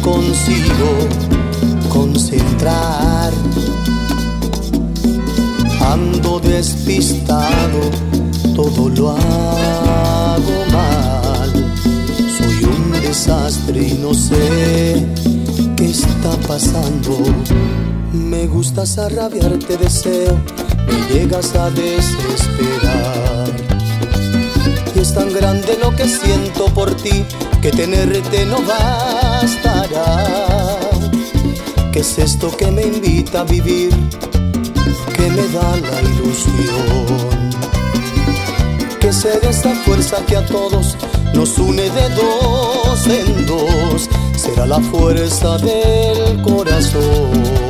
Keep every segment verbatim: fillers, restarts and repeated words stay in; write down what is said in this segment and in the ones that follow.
consigo concentrar. Ando despistado, todo lo hago mal. Soy un desastre y no sé qué está pasando. Me gustas a rabiar, te deseo, me llegas a desesperar. Y es tan grande lo que siento por ti, que tenerte no bastará. ¿Qué es esto que me invita a vivir, que me da la ilusión? ¿Qué será esta fuerza que a todos nos une de dos en dos? Será la fuerza del corazón.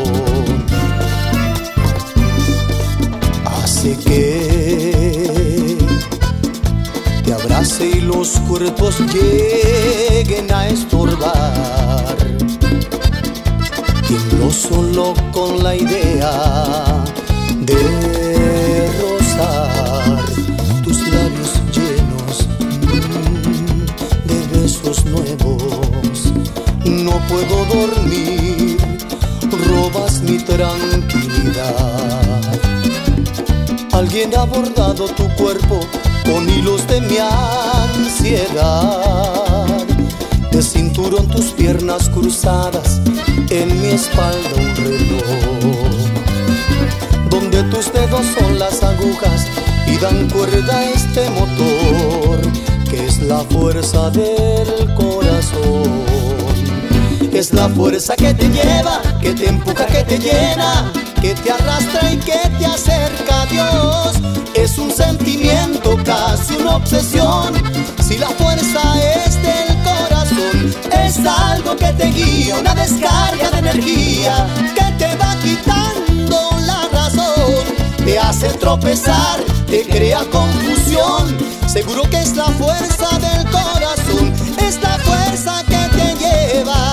Hace que te abrace y los cuerpos lleguen a estorbar. Tiemblo solo con la idea de rozar tus labios llenos mmm, de besos nuevos. No puedo dormir, robas mi tranquilidad. Alguien ha bordado tu cuerpo con hilos de mi ansiedad. De cinturón tus piernas cruzadas, en mi espalda un reloj, donde tus dedos son las agujas y dan cuerda a este motor, que es la fuerza del corazón. Es la fuerza que te lleva, que te empuja, que te llena, que te arrastra y que te acerca a Dios. Es un sentimiento, casi una obsesión. Si la fuerza es del corazón, es algo que te guía, una descarga de energía que te va quitando la razón, te hace tropezar, te crea confusión. Seguro que es la fuerza del corazón, es la fuerza que te lleva.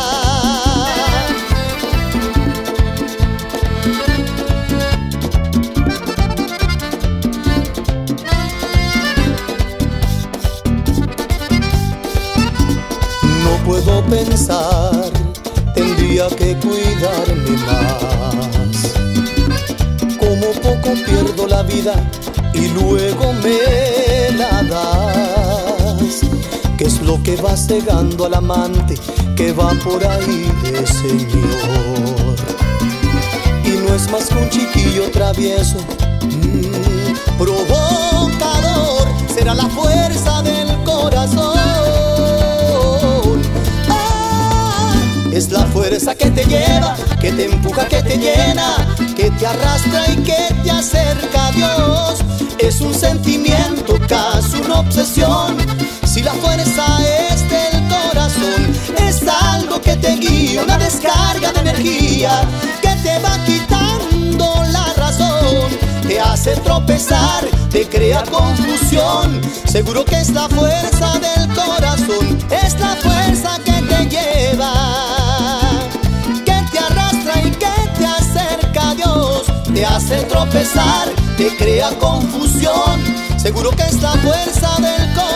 Puedo pensar, tendría que cuidarme más. Como poco pierdo la vida y luego me la das. ¿Qué es lo que va cegando al amante que va por ahí de señor? Y no es más que un chiquillo travieso, mmm, provocador. Será la fuerza del corazón. Es la fuerza que te lleva, que te empuja, que te llena, que te arrastra y que te acerca a Dios. Es un sentimiento, casi una obsesión. Si la fuerza es del corazón, es algo que te guía, una descarga de energía que te va quitando la razón, te hace tropezar, te crea confusión. Seguro que es la fuerza del corazón, es la fuerza que te lleva, te hace tropezar, te crea confusión. Seguro que es la fuerza del corazón.